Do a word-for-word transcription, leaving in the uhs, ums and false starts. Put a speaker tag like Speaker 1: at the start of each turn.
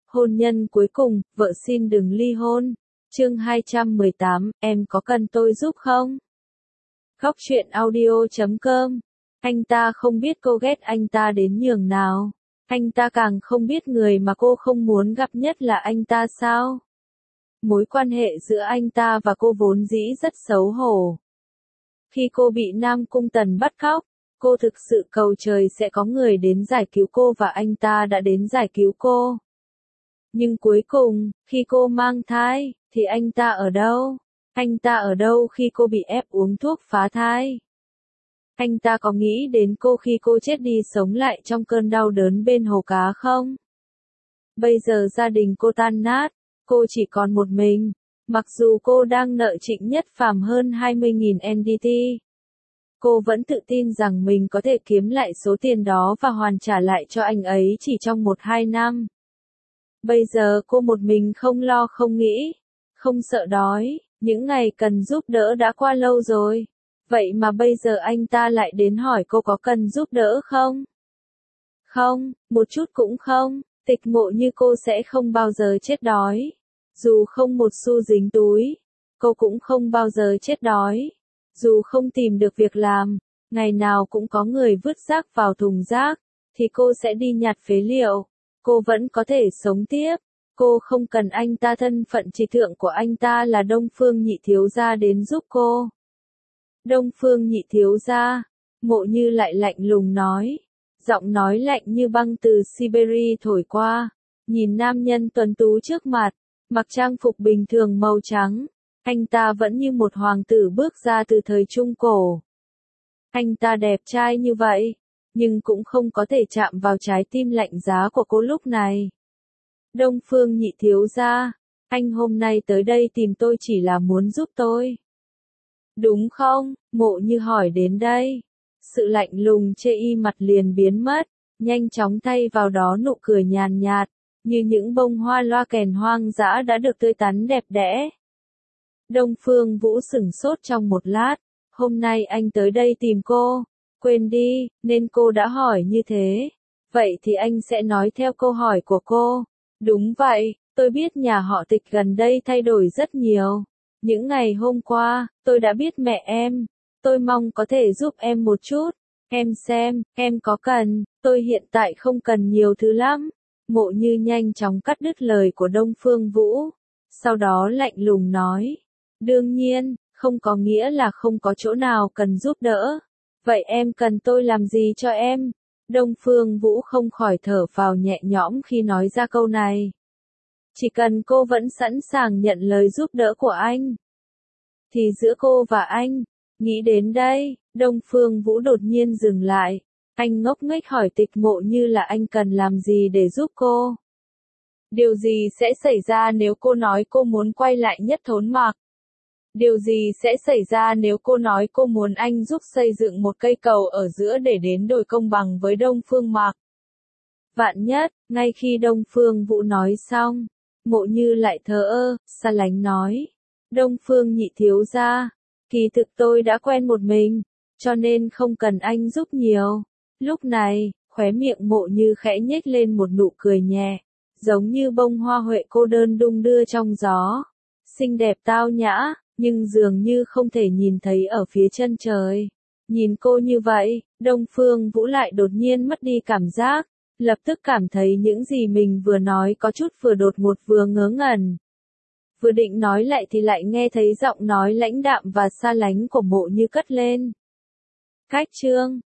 Speaker 1: Hôn nhân cuối cùng, vợ xin đừng ly hôn. Chương hai trăm mười tám, em có cần tôi giúp không? Góc truyện audio chấm com. Anh ta không biết cô ghét anh ta đến nhường nào. Anh ta càng không biết người mà cô không muốn gặp nhất là anh ta sao? Mối quan hệ giữa anh ta và cô vốn dĩ rất xấu hổ. Khi cô bị Nam Cung Tần bắt cóc, cô thực sự cầu trời sẽ có người đến giải cứu cô và anh ta đã đến giải cứu cô. Nhưng cuối cùng, khi cô mang thai, thì anh ta ở đâu? Anh ta ở đâu khi cô bị ép uống thuốc phá thai? Anh ta có nghĩ đến cô khi cô chết đi sống lại trong cơn đau đớn bên hồ cá không? Bây giờ gia đình cô tan nát, cô chỉ còn một mình, mặc dù cô đang nợ Trịnh Nhất Phàm hơn hai mươi nghìn en đê tê. Cô vẫn tự tin rằng mình có thể kiếm lại số tiền đó và hoàn trả lại cho anh ấy chỉ trong một hai năm. Bây giờ cô một mình không lo không nghĩ, không sợ đói, những ngày cần giúp đỡ đã qua lâu rồi. Vậy mà bây giờ anh ta lại đến hỏi cô có cần giúp đỡ không? Không, một chút cũng không, Tịch Mộ Như cô sẽ không bao giờ chết đói. Dù không một xu dính túi, cô cũng không bao giờ chết đói. Dù không tìm được việc làm, ngày nào cũng có người vứt rác vào thùng rác, thì cô sẽ đi nhặt phế liệu. Cô vẫn có thể sống tiếp. Cô không cần anh ta, thân phận trí thượng của anh ta là Đông Phương Nhị thiếu gia đến giúp cô. Đông Phương Nhị thiếu gia, Mộ Như lại lạnh lùng nói. Giọng nói lạnh như băng từ Siberia thổi qua. Nhìn nam nhân tuấn tú trước mặt, mặc trang phục bình thường màu trắng. Anh ta vẫn như một hoàng tử bước ra từ thời Trung Cổ. Anh ta đẹp trai như vậy, nhưng cũng không có thể chạm vào trái tim lạnh giá của cô lúc này. Đông Phương Nhị thiếu gia, anh hôm nay tới đây tìm tôi chỉ là muốn giúp tôi. Đúng không? Mộ Như hỏi đến đây. Sự lạnh lùng chê y mặt liền biến mất, nhanh chóng thay vào đó nụ cười nhàn nhạt, như những bông hoa loa kèn hoang dã đã được tươi tắn đẹp đẽ. Đông Phương Vũ sửng sốt trong một lát, hôm nay anh tới đây tìm cô, quên đi, nên cô đã hỏi như thế. Vậy thì anh sẽ nói theo câu hỏi của cô. Đúng vậy, tôi biết nhà họ Tịch gần đây thay đổi rất nhiều. Những ngày hôm qua, tôi đã biết mẹ em. Tôi mong có thể giúp em một chút. Em xem, em có cần, tôi hiện tại không cần nhiều thứ lắm. Mộ Như nhanh chóng cắt đứt lời của Đông Phương Vũ. Sau đó lạnh lùng nói. Đương nhiên, không có nghĩa là không có chỗ nào cần giúp đỡ. Vậy em cần tôi làm gì cho em? Đông Phương Vũ không khỏi thở phào nhẹ nhõm khi nói ra câu này. Chỉ cần cô vẫn sẵn sàng nhận lời giúp đỡ của anh, thì giữa cô và anh, nghĩ đến đây, Đông Phương Vũ đột nhiên dừng lại. Anh ngốc nghếch hỏi Tịch Mộ Như là anh cần làm gì để giúp cô? Điều gì sẽ xảy ra nếu cô nói cô muốn quay lại Nhất Thốn Mạc? Điều gì sẽ xảy ra nếu cô nói cô muốn anh giúp xây dựng một cây cầu ở giữa để đến đồi công bằng với Đông Phương Mạc? Vạn nhất, ngay khi Đông Phương Vũ nói xong, Mộ Như lại thờ ơ, xa lánh nói. Đông Phương Nhị thiếu gia, kỳ thực tôi đã quen một mình, cho nên không cần anh giúp nhiều. Lúc này, khóe miệng Mộ Như khẽ nhếch lên một nụ cười nhẹ, giống như bông hoa huệ cô đơn đung đưa trong gió. Xinh đẹp tao nhã, nhưng dường như không thể nhìn thấy ở phía chân trời. Nhìn cô như vậy, Đông Phương Vũ lại đột nhiên mất đi cảm giác, lập tức cảm thấy những gì mình vừa nói có chút vừa đột ngột vừa ngớ ngẩn. Vừa định nói lại thì lại nghe thấy giọng nói lãnh đạm và xa lánh của Mộ Như cất lên. Cách chương